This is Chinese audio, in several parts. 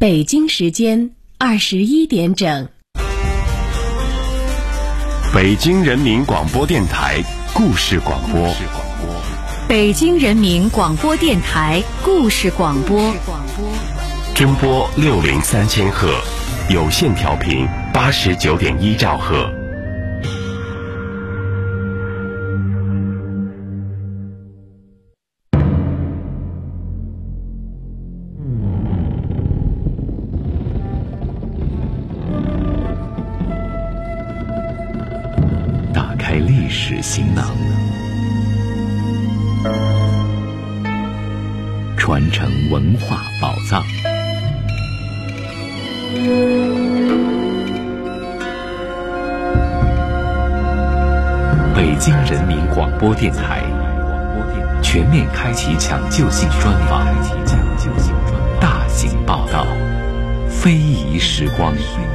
北京时间21点整。 北京人民广播电台故事广播。 北京人民广播电台故事广播。 真波603千赫，有线调频89.1兆赫。 打开历史行囊，传承文化宝藏。北京人民广播电台全面开启抢救性专访，大型报道，非遗时光。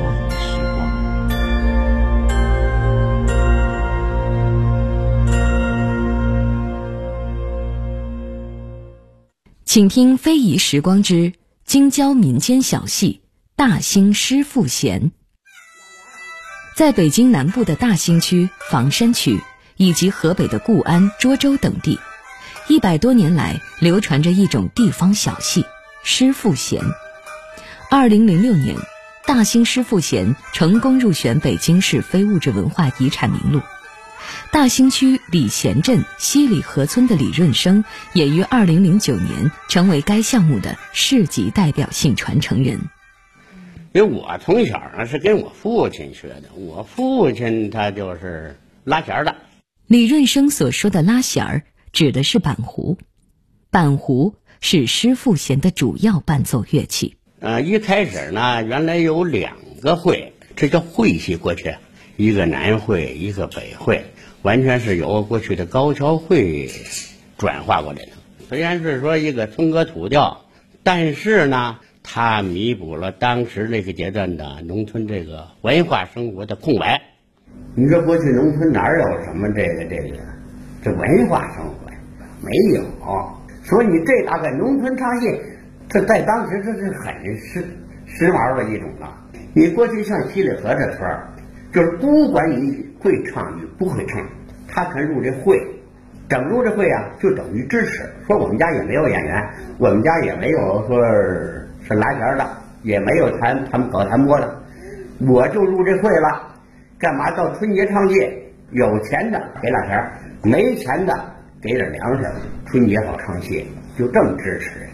请听非遗时光之京郊民间小戏大兴诗赋弦。在北京南部的大兴区、房山区以及河北的固安、涿州等地，100多年来流传着一种地方小戏诗赋弦。2006年，大兴诗赋弦成功入选北京市非物质文化遗产名录。大兴区礼贤镇西里河村的李润生也于2009年成为该项目的市级代表性传承人。 因为我从小呢是跟我父亲学的，我父亲他就是拉弦的。 李润生所说的拉弦儿指的是板胡，板胡是诗赋弦的主要伴奏乐器。 一开始呢，原来有2个会，这叫会系，过去一个南会，一个北会，完全是由过去的高跷会转化过来的。虽然是说一个村歌土调，但是呢，它弥补了当时那个阶段的农村这个文化生活的空白。你说过去农村哪有什么这文化生活没有，所以你这大概农村唱戏，这在当时这是很时髦的一种了。你过去像西里河这村儿，就是不管你会唱与不会唱，他肯入这会，整入这会啊，就等于支持。说我们家也没有演员，我们家也没有说是拉弦的，也没有搞弹拨的，我就入这会了。干嘛到春节唱戏，有钱的给俩钱，没钱的给点粮食，春节好唱戏，就这么支持。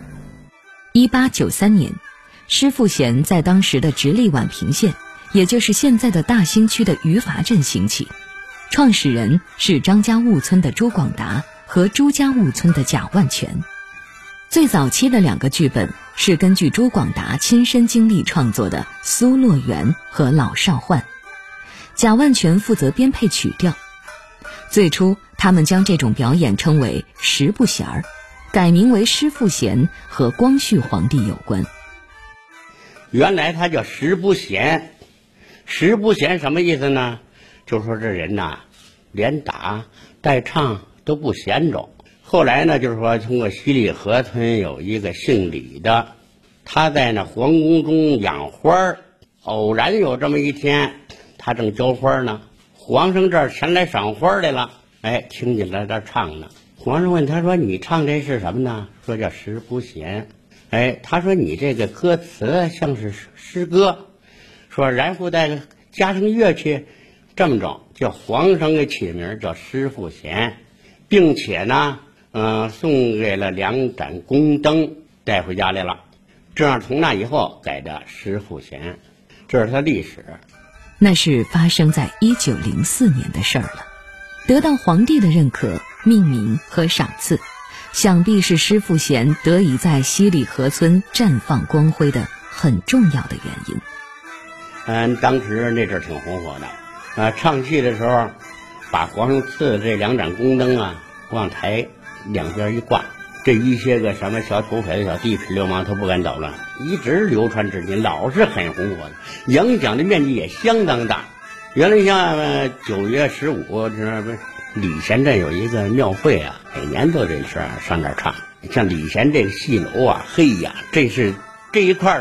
1893年，诗赋弦在当时的直隶宛平县，也就是现在的大兴区的余伐镇兴起，创始人是张家坞村的朱广达和朱家坞村的贾万全。最早期的2个剧本是根据朱广达亲身经历创作的《苏洛园》和《老少换》，贾万全负责编配曲调。最初他们将这种表演称为十不弦儿，改名为诗赋弦，和光绪皇帝有关。 原来它叫十不弦，十不弦什么意思呢？就说这人呐，连打带唱都不闲着。后来呢，就是说通过西里河村有一个姓李的，他在那皇宫中养花儿，偶然有这么一天，他正浇花呢，皇上这儿前来赏花来了，听见了这唱呢。皇上问他说：“你唱这是什么呢？”说叫十不弦。他说：“你这个歌词像是诗歌。”说然后再加上乐器，这么着叫皇上给起名叫诗赋弦，并且呢，送给了2盏宫灯带回家来了，这样从那以后改的诗赋弦，这是它历史。 那是发生在1904年的事儿了，得到皇帝的认可、命名和赏赐，想必是诗赋弦得以在西里河村绽放光辉的很重要的原因。 当时那阵儿挺红火的，唱戏的时候，把皇上赐的这2盏宫灯啊，往台两边一挂，这一些个什么小土匪的小地痞流氓他不敢捣乱，一直流传至今，老是很红火的，影响的面积也相当大。原来像9月15这礼贤镇有一个庙会啊，每年都得上那儿唱。像礼贤这个戏楼啊，嘿呀，这是这一块的，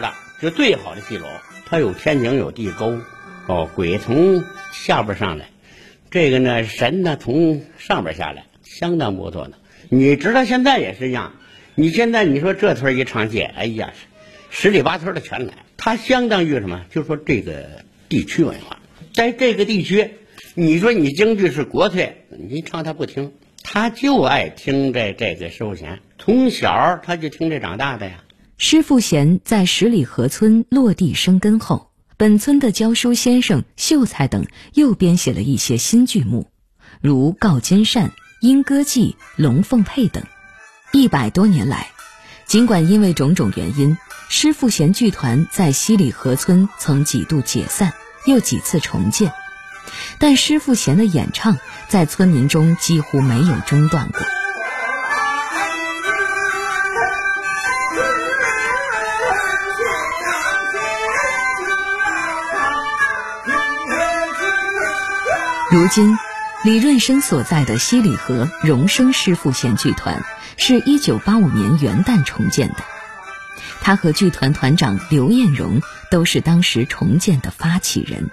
是最好的戏楼，它有天井有地沟，鬼从下边上来，这个呢神呢从上边下来，相当不错的。你知道现在也是一样，你现在你说这村一唱戏，哎呀，十里八村的全来，它相当于什么？就说这个地区文化，在这个地区，你说你京剧是国粹，你唱他不听，他就爱听这个师傅弦，从小他就听这长大的呀。 师傅弦在十里河村落地生根后，本村的教书先生秀才等又编写了一些新剧目，如《告监善》《莺歌记》《龙凤配》等。100多年来，尽管因为种种原因，师傅弦剧团在西里河村曾几度解散，又几次重建，但师傅弦的演唱在村民中几乎没有中断过。如今，李润生所在的西里河荣生师傅弦剧团是1985年元旦重建的，他和剧团团长刘彦荣都是当时重建的发起人。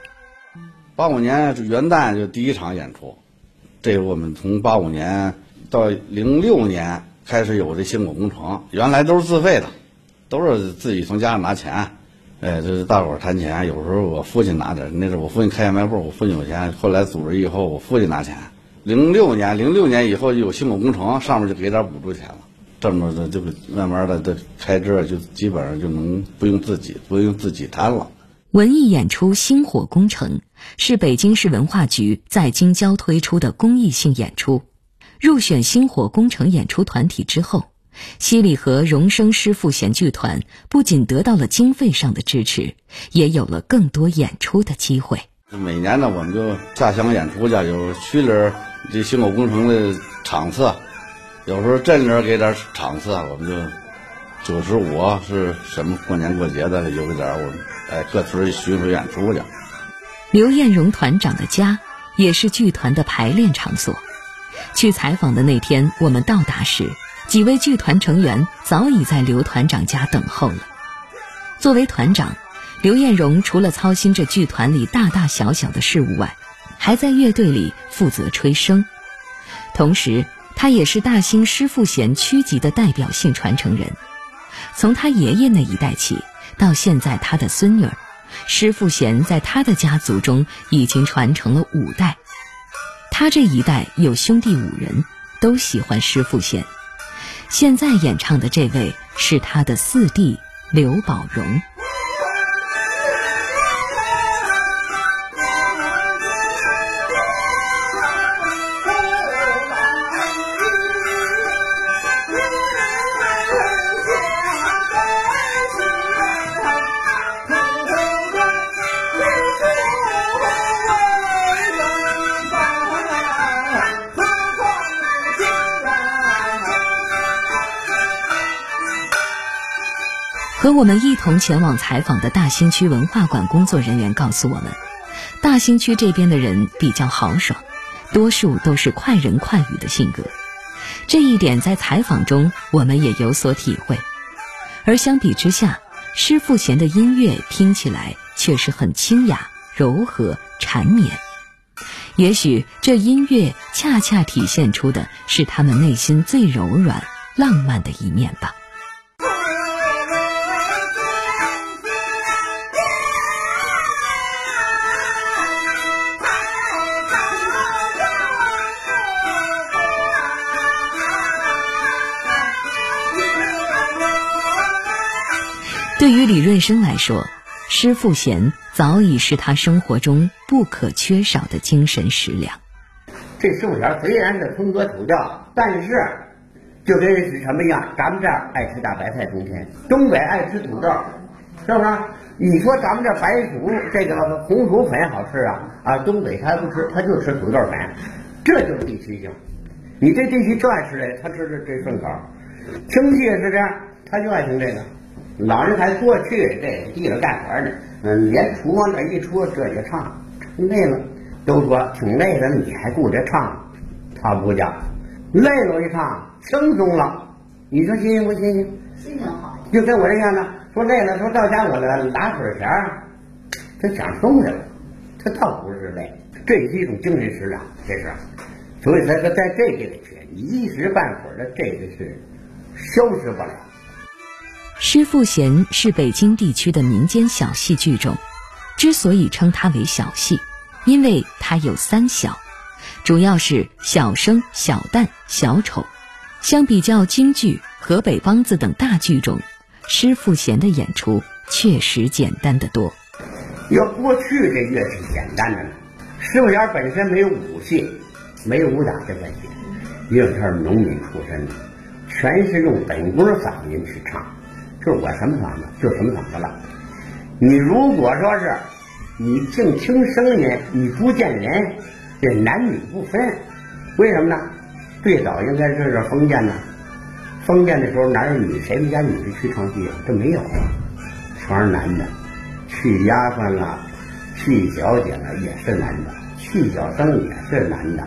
85年元旦就第一场演出，这我们从85年到06年开始有这星火工程，原来都是自费的，都是自己从家里拿钱。这是大伙儿谈钱，有时候我父亲拿点，那时候我父亲开小卖部，我父亲有钱，后来组织以后，我父亲拿钱。06年以后就有星火工程，上面就给点补助钱了，这么的就慢慢的这开支就基本上就能不用自己摊了。 文艺演出星火工程是北京市文化局在京郊推出的公益性演出，入选星火工程演出团体之后，西里河荣生师傅弦剧团不仅得到了经费上的支持，也有了更多演出的机会。 每年呢，我们就下乡演出去，有区里这星火工程的场次，有时候镇里给点场次，我们就95是什么过年过节的，有点我们各村巡回演出去。 刘彦荣团长的家也是剧团的排练场所。去采访的那天，我们到达时，几位剧团成员早已在刘团长家等候了。作为团长，刘彦荣除了操心着剧团里大大小小的事务外，还在乐队里负责吹笙。同时，他也是大兴师傅弦区级的代表性传承人。从他爷爷那一代起，到现在他的孙女儿，师傅弦在他的家族中已经传承了5代。他这一代有兄弟5人，都喜欢师傅弦。现在演唱的这位是他的4弟刘宝荣。和我们一同前往采访的大兴区文化馆工作人员告诉我们，大兴区这边的人比较豪爽，多数都是快人快语的性格。这一点在采访中我们也有所体会。而相比之下，师傅弦的音乐听起来却是很清雅、柔和、缠绵。也许这音乐恰恰体现出的是他们内心最柔软、浪漫的一面吧。对于李润生来说，师傅弦早已是他生活中不可缺少的精神食粮。 这师傅弦虽然是风格土调，但是就跟是什么样，咱们这儿爱吃大白菜冬天，东北爱吃土豆，是不是？你说咱们这白薯这个红薯粉好吃啊，东北他不吃，他就吃土豆粉，这就是地区性。你这地区就爱吃这，他吃这顺口。听戏也是这样，他就爱听这个。老人还多去这地里干活呢，连厨房这一出这就唱，累了都说挺累的，你还顾着唱，他不讲，累了一唱轻松了，你说新鲜不新鲜？ 新鲜好， 就跟我这样的， 说这个，说到家我的拿水钱他想送去了，他倒不是累，这是一种精神食粮，这是。所以他说在这个里去，你一时半会儿的这个是消失不了。 施赋闲是北京地区的民间小戏剧种，之所以称它为小戏，因为它有3小，主要是小生、小旦、小丑。相比较京剧、河北梆子等大剧种，施赋闲的演出确实简单得多。 要过去这乐器简单的呢，施赋闲本身没有武戏，没有武打这关系，因为他是农民出身的，全是用本宫嗓音去唱，就是我什么嗓子就什么嗓子了。你如果说是你净听声音，你不见人，这男女不分，为什么呢？最早应该是封建呢，封建的时候哪有女谁们家女的去唱戏啊？这没有啊，全是男的。去丫鬟了，去小姐了也是男的，去小生也是男的。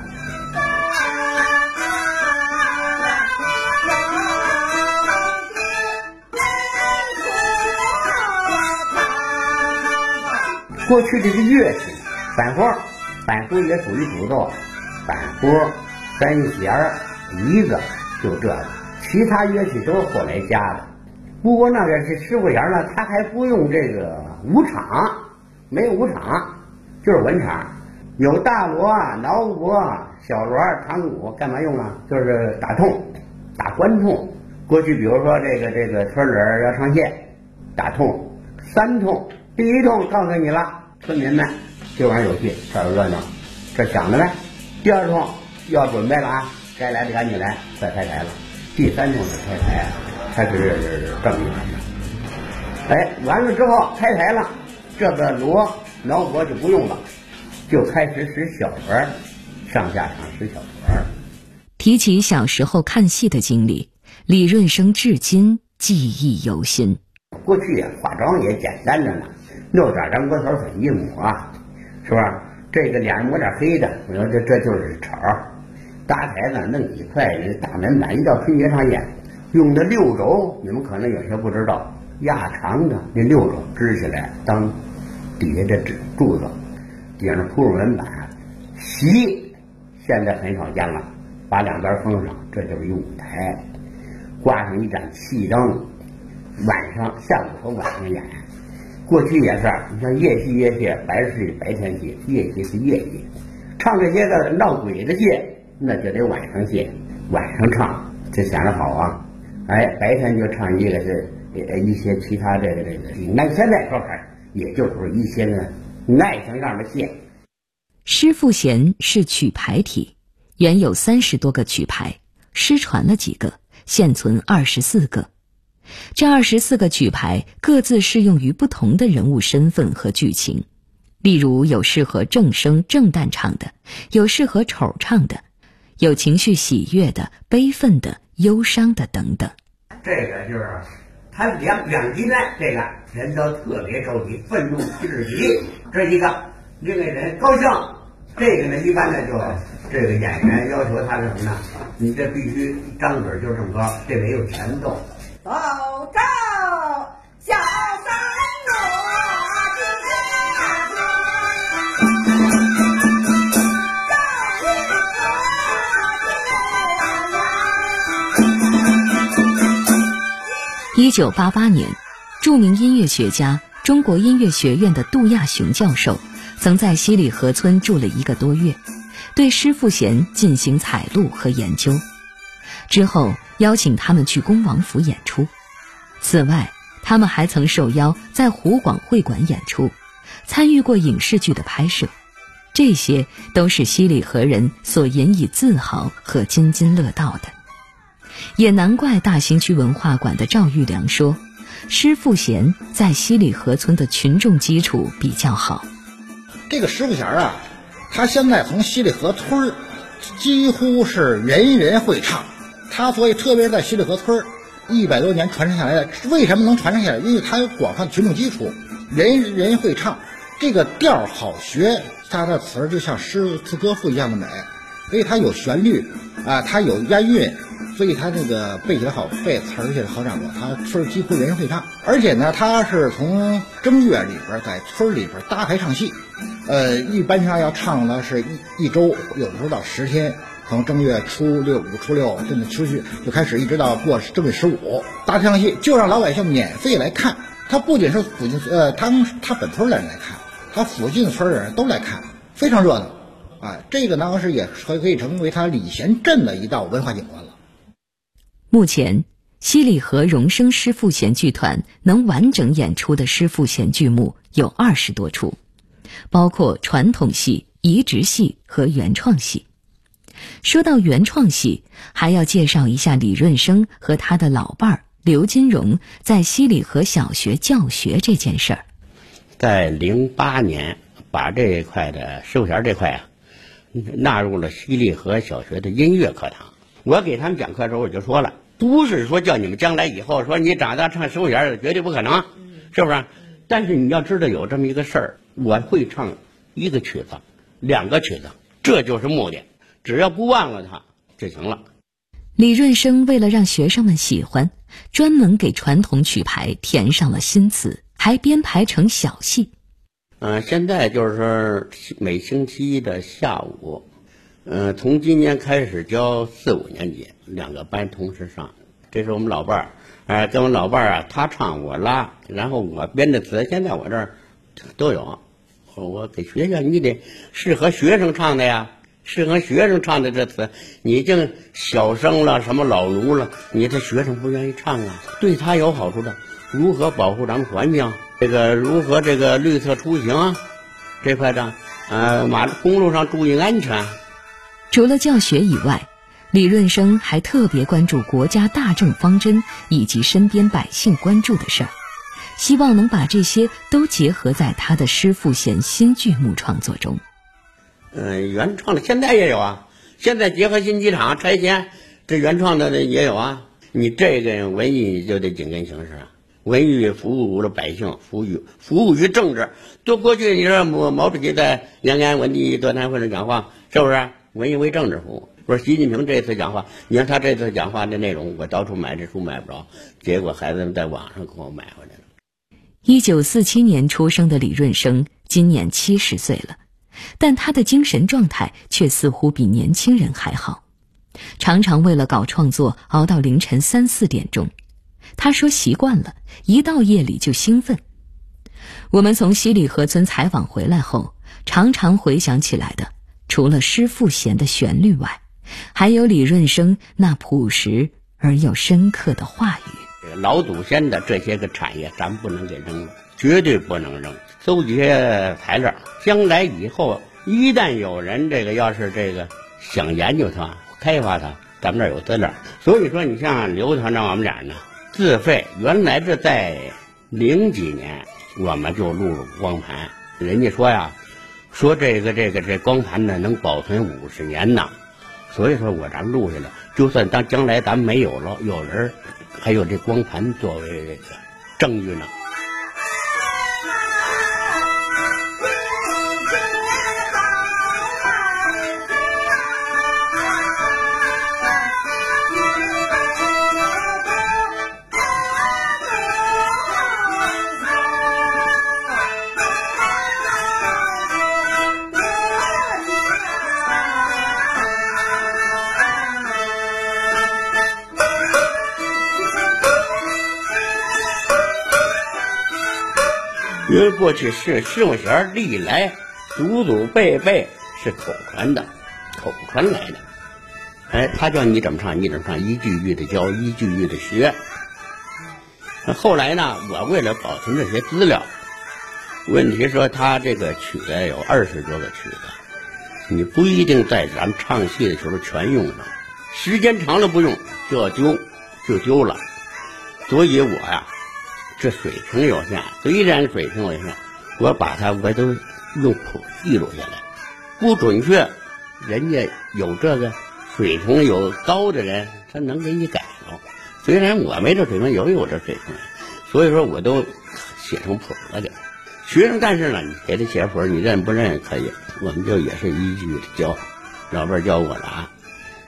过去这个乐器，板胡，板胡也属于主奏，板胡、三弦、笛子，就这个，其他乐器都是后来加的。不过那个是施赋闲呢，他还不用这个武场，没有武场，就是文场，有大锣、挠钹、小锣、堂鼓，干嘛用啊？就是打痛，打关痛。过去比如说这个村里要上线，打痛，3痛。第一痛告诉你了，村民们这玩意儿有戏，这儿热闹，这想着呗。第2痛要准备了啊，该来的赶紧来，再开台了。第3痛是开台，开始正义的。哎，完了之后开台了，这个锣挠钹就不用了，就开始使小锣，上下场使小锣。 提起小时候看戏的经历，李润生至今记忆犹新。 过去化妆也简单着呢，弄点张锅头粉一抹啊，是吧？这个脸上抹点黑的，我说这就是丑。搭台子弄几块大门板，一到春节上演，用的6轴，你们可能有些不知道，压长的那6轴支起来当底下这柱子，顶上铺入门板，席现在很少见了，把2边封上，这就是一舞台，挂上一盏气灯，晚上下午和晚上演。过去也是，你像夜戏，白是白天戏，夜戏是夜戏，唱这些个闹鬼的戏，那就得晚上戏，晚上唱，这显得好啊。哎，白天就唱一个是一些其他这个，那现在说法也就是一些呢爱情上的戏。 施赋闲是曲牌体，原有30多个曲牌，失传了几个，现存24个。这24个曲牌各自适用于不同的人物身份和剧情，例如有适合正声正旦唱的，有适合丑唱的，有情绪喜悦的、悲愤的、忧伤的等等。 这个就是他两极端，这个人都特别着急，愤怒至极，这一个另外人高兴，这个呢一般呢就这个演员要求他是什么呢？你这必须张嘴就这么高，这没有前奏。 走着小三 1988年，著名音乐学家、中国音乐学院的杜亚雄教授曾在西里河村住了1个多月，对施赋闲进行采录和研究。之后邀请他们去恭王府演出。此外，他们还曾受邀在湖广会馆演出，参与过影视剧的拍摄。这些都是西里河人所引以自豪和津津乐道的。也难怪大兴区文化馆的赵玉良说，施赋闲在西里河村的群众基础比较好。 这个施赋闲啊，他现在从西里河村几乎是人人会唱，他所以特别是在西里河村100多年传承下来的，为什么能传承下来？因为他有广泛的群众基础，人人会唱，这个调好学，他的词就像诗词歌赋一样的美，所以它有旋律啊，它有押韵， 所以他那个背起来好背，词儿起来好掌握，他村几乎人人会唱。而且呢，他是从正月里边在村里边搭台唱戏，一般上要唱的是一周，有的时候到10天，从正月初六、初六甚至出去就开始，一直到过正月15，搭台唱戏就让老百姓免费来看。他不仅是附近他本村的人来看，他附近村的人都来看，非常热闹。这个当时也可以成为他礼贤镇的一道文化景观了。 目前，西里河荣升诗赋弦剧团能完整演出的诗赋弦剧目有20多出，包括传统戏、移植戏和原创戏。说到原创戏，还要介绍一下李润生和他的老伴儿刘金荣在西里河小学教学这件事儿。 在08年，把这一块的诗赋弦这块纳入了西里河小学的音乐课堂。我给他们讲课的时候我就说了，不是说叫你们将来以后说你长大唱诗赋弦绝对不可能，是不是？但是你要知道有这么一个事儿，我会唱1个曲子、2个曲子，这就是目的，只要不忘了它就行了。 李润生为了让学生们喜欢，专门给传统曲牌填上了新词，还编排成小戏。 现在就是说每星期一的下午，从今年开始教4、5年级2个班同时上。这是我们老伴儿，跟我老伴儿他唱我拉，然后我编的词，现在我这儿都有。我给学校，你得适合学生唱的呀，适合学生唱的这词，你净小生了什么老卢了，你这学生不愿意唱啊，对他有好处的。如何保护咱们环境？如何绿色出行这块的，公路上注意安全。 除了教学以外，李润生还特别关注国家大政方针以及身边百姓关注的事儿，希望能把这些都结合在他的诗赋弦新剧目创作中。 原创的现在也有啊，现在结合新机场拆迁，这原创的也有啊。你这个文艺就得紧跟形势啊。文艺服务了百姓，服务于政治。就过去你说毛主席在延安文艺座谈会上讲话，是不是文艺为政治服务？不是习近平这次讲话，你看他这次讲话的内容，我到处买这书买不着，结果孩子们在网上给我买回来了。 1947年出生的李润生今年70岁了，但他的精神状态却似乎比年轻人还好，常常为了搞创作熬到凌晨3、4点钟。他说习惯了，一到夜里就兴奋。我们从西里河村采访回来后，常常回想起来的，除了诗赋弦的旋律外，还有李润生那朴实而又深刻的话语。 老祖先的这些个产业，咱们不能给扔了，绝对不能扔。搜集材料，将来以后一旦有人要是想研究它、开发它，咱们这儿有资料。所以说，你像刘团长我们俩呢，自费，原来这在00几年我们就录入光盘，人家说呀，说这光盘呢能保存50年呢，所以说咱录下来，就算将来咱没有了，有人还有这光盘作为证据呢。因为过去诗赋弦历来祖辈是口传来的，他叫你怎么唱你怎么唱，一句一句的教，一句一句的学。后来呢，我为了保存这些资料，问题说他这个曲子有20多个曲子，你不一定在咱们唱戏的时候全用上，时间长了不用就丢了。所以我呀，这水平有限，虽然水平有限，我都用谱记录下来，不准确，人家有这个水平有高的人，他能给你改了。虽然我没这水平，有这水平，所以说我都写成谱了给学生。但是呢，你给他写谱，你认不认可以，我们就也是一句教，老伴教我了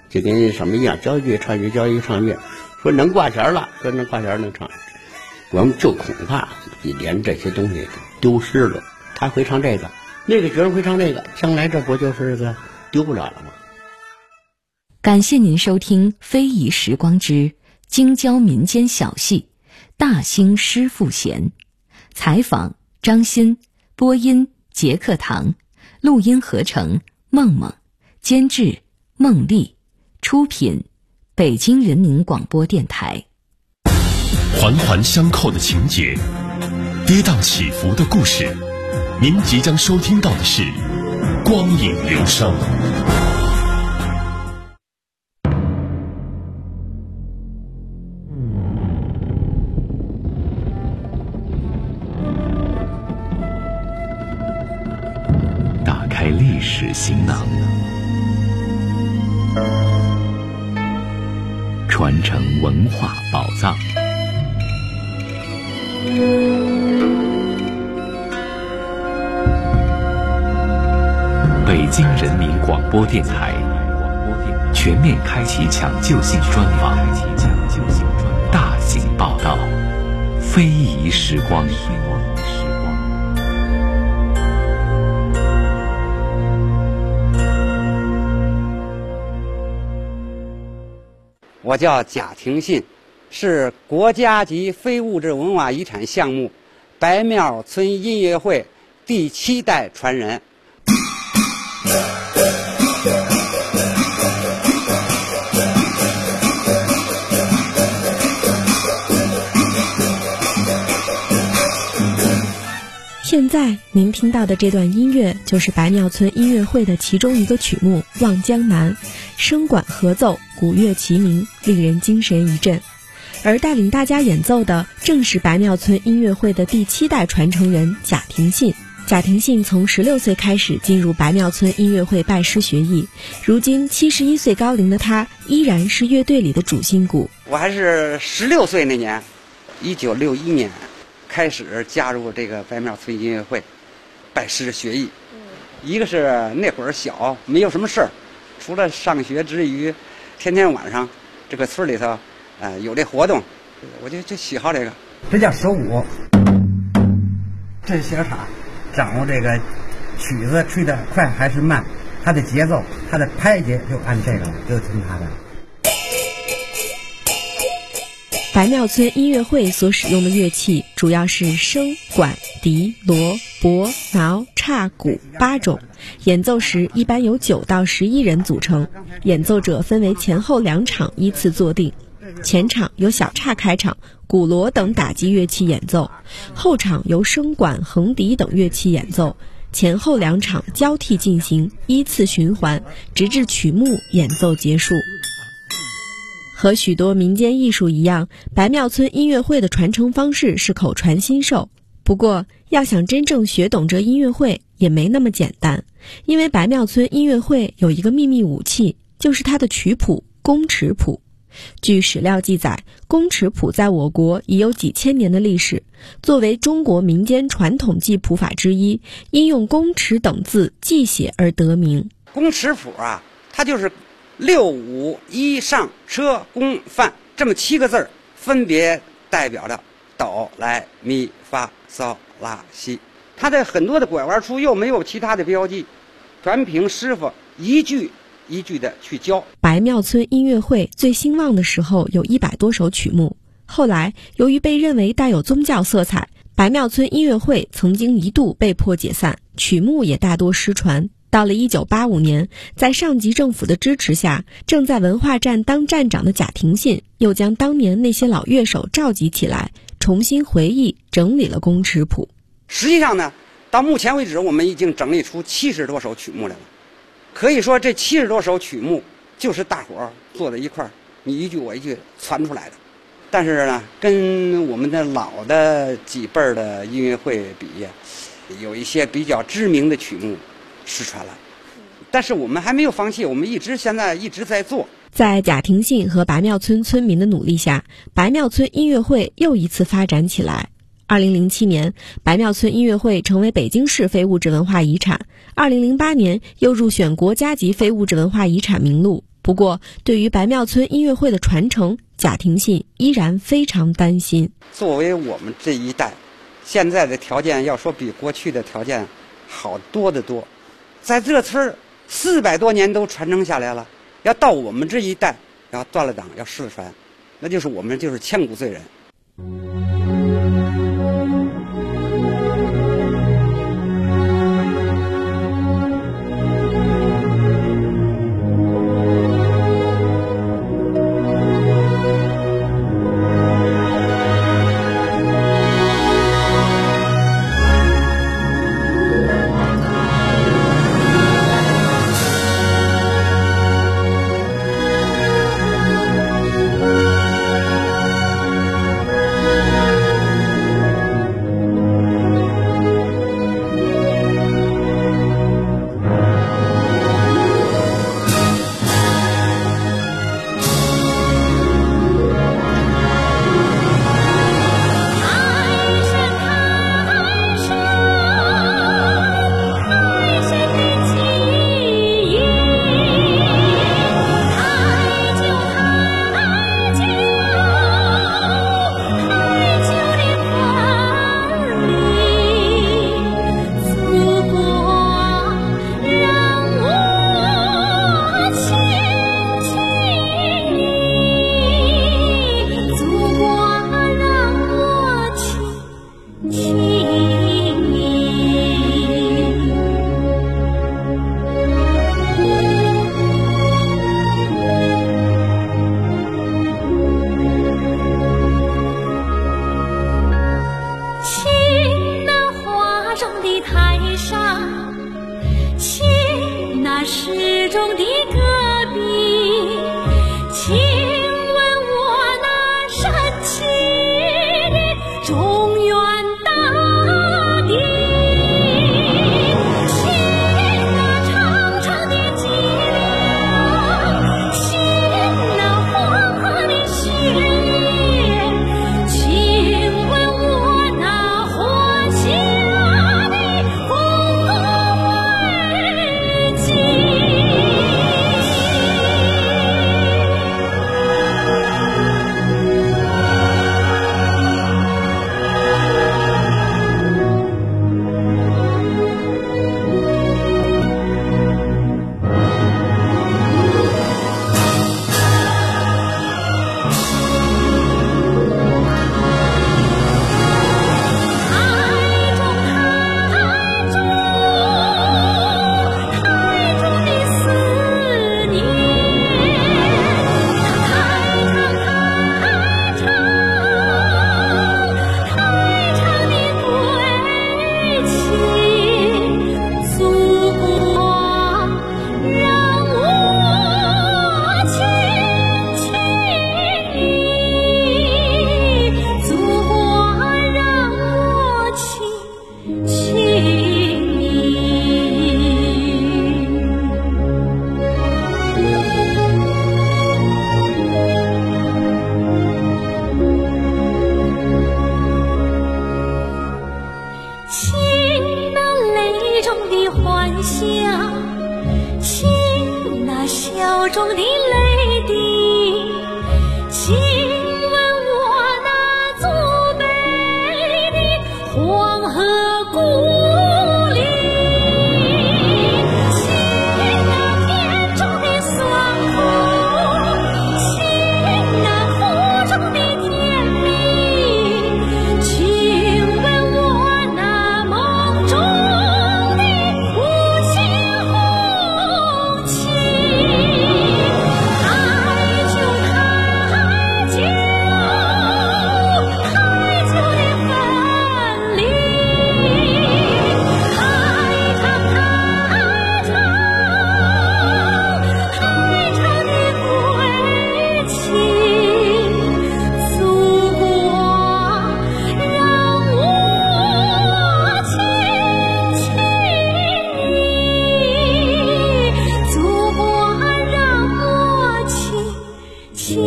就跟什么一样，教一句唱一句，教一句唱一句，说能挂弦了，说能挂弦能唱，我们就恐怕连这些东西丢失了。他会唱这个，那个角儿会唱那个，将来这不就是个丢不了了吗？ 感谢您收听《非遗时光之京郊民间小戏大兴诗赋弦》，采访张欣，播音杰克堂，录音合成梦梦，监制孟丽，出品北京人民广播电台。 环环相扣的情节，跌宕起伏的故事，您即将收听到的是光影流声。 打开历史行囊，传承文化宝藏。北京人民广播电台全面开启抢救性专访，大型报道，非遗时光。 我叫贾廷信，是国家级非物质文化遗产项目白庙村音乐会第7代传人。 现在您听到的这段音乐就是白庙村音乐会的其中一个曲目《望江南》，声管合奏，鼓乐齐鸣，令人精神一振。而带领大家演奏的正是白庙村音乐会的第7代传承人贾廷信。贾廷信从16岁开始进入白庙村音乐会拜师学艺，如今71岁高龄的他依然是乐队里的主心骨。 我还是16岁那年，1961年开始加入这个白庙村音乐会，拜师学艺。一个是那会儿小，没有什么事儿，除了上学之余，天天晚上这个村里头，有这活动，我就喜好这个。 这叫手鼓，这是小叉，掌握这个曲子吹得快还是慢，它的节奏，它的拍节就按这个了，就听它的。 白庙村音乐会所使用的乐器主要是笙、管、笛、锣、钹、挠、叉、鼓8种，演奏时一般由9到11人组成，演奏者分为前后2场依次坐定，前场由小叉开场，鼓锣等打击乐器演奏，后场由笙管、横笛等乐器演奏，前后2场交替进行，依次循环，直至曲目演奏结束。和许多民间艺术一样，白庙村音乐会的传承方式是口传心授。不过，要想真正学懂这音乐会也没那么简单，因为白庙村音乐会有一个秘密武器，就是它的曲谱宫尺谱。据史料记载，宫尺谱在我国已有几千年的历史，作为中国民间传统记谱法之一，因用宫尺等字记写而得名。 宫尺谱啊，它就是6、5、1上车宫范这么7个字儿，分别代表着哆来咪发嗦拉西。它的很多的拐弯处又没有其他的标记，全凭师傅一句一句的去教。 白庙村音乐会最兴旺的时候有100多首曲目，后来由于被认为带有宗教色彩，白庙村音乐会曾经一度被迫解散，曲目也大多失传。到了1985年，在上级政府的支持下，正在文化站当站长的贾廷信又将当年那些老乐手召集起来，重新回忆整理了宫尺谱。 实际上呢，到目前为止我们已经整理出70多首曲目来了。可以说这70多首曲目就是大伙儿坐在一块儿，你一句我一句传出来的。但是呢，跟我们的老的几辈儿的音乐会比，有一些比较知名的曲目失传了，但是我们还没有放弃，我们现在一直在做。 在贾廷信和白庙村村民的努力下，白庙村音乐会又一次发展起来。2007年，白庙村音乐会成为北京市非物质文化遗产。2008年又入选国家级非物质文化遗产名录。 不过，对于白庙村音乐会的传承，贾廷信依然非常担心。 作为我们这一代，现在的条件要说比过去的条件好多得多，在这村儿400多年都传承下来了，要到我们这一代要断了档，要失传，那就是我们就是千古罪人。